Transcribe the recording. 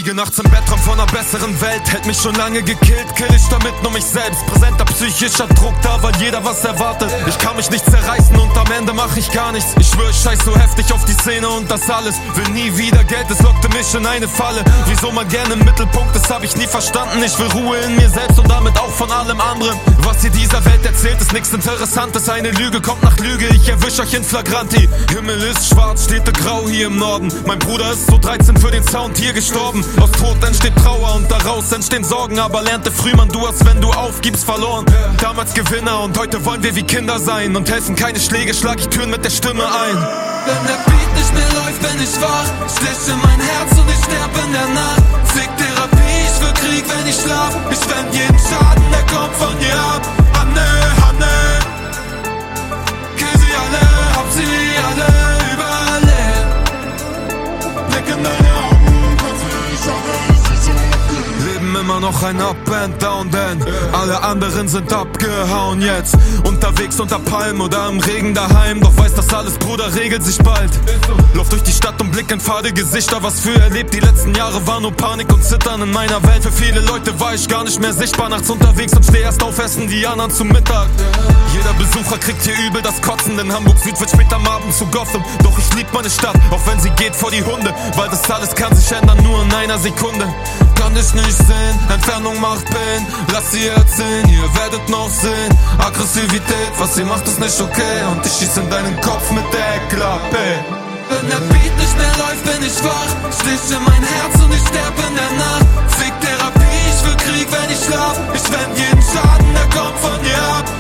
Liege nachts im Bettraum von einer besseren Welt. Hält mich schon lange gekillt, kill ich damit nur mich selbst. Präsenter psychischer Druck da, weil jeder was erwartet. Ich kann mich nicht zerreißen und am Ende mach ich gar nichts. Ich schwör, ich scheiß so heftig auf die Szene und das alles. Will nie wieder Geld, es lockte mich in eine Falle. Wieso man gerne im Mittelpunkt ist, hab ich nie verstanden. Ich will Ruhe in mir selbst und damit auch von allem anderen. Was ihr dieser Welt erzählt, ist nichts Interessantes. Eine Lüge kommt nach Lüge, ich erwisch euch in Flagranti. Himmel ist schwarz, Städte grau hier im Norden. Mein Bruder ist so 13 für den Sound hier gestorben. Aus Tod entsteht Trauer und daraus entstehen Sorgen. Aber lernte früh, man, du hast, wenn du aufgibst, verloren. Damals Gewinner und heute wollen wir wie Kinder sein. Und helfen keine Schläge, schlag ich Türen mit der Stimme ein. Wenn der Beat nicht mehr läuft, bin ich wach. Stich in mein Herz und ich sterb in der Nacht. Fick Therapie, ich will Krieg, wenn ich schlaf. Ich wend jeden Schaden, der kommt von dir ab. Hanne, Hanne, kill sie alle, hab sie alle überall hin. Blick in deine Augen, kannst du nicht Leben immer noch ein Up and Down, denn alle anderen sind abgehauen jetzt. Unterwegs unter Palmen oder im Regen daheim. Doch weiß das alles, Bruder, regelt sich bald. Lauf durch die Stadt und blick in fade Gesichter. Was für erlebt, die letzten Jahre war nur Panik und Zittern in meiner Welt. Für viele Leute war ich gar nicht mehr sichtbar. Nachts unterwegs und steh erst auf, essen die anderen zum Mittag. Jeder Besucher kriegt hier übel das Kotzen, denn Hamburg Süd wird später am Abend zu Gotham. Doch ich lieb meine Stadt, auch wenn sie geht vor die Hunde. Weil das alles kann sich ändern, nur in einer Sekunde. Kann ich nicht sehen, Entfernung macht Pain. Lass sie erzählen, ihr werdet noch sehen. Aggressivität, was ihr macht ist nicht okay. Und ich schieß in deinen Kopf mit der Klappe. Wenn der Beat nicht mehr läuft, bin ich wach. Stich in mein Herz und ich sterb in der Nacht. Fick Therapie, ich will Krieg, wenn ich schlaf. Ich wend jeden Schaden, der kommt von dir ab.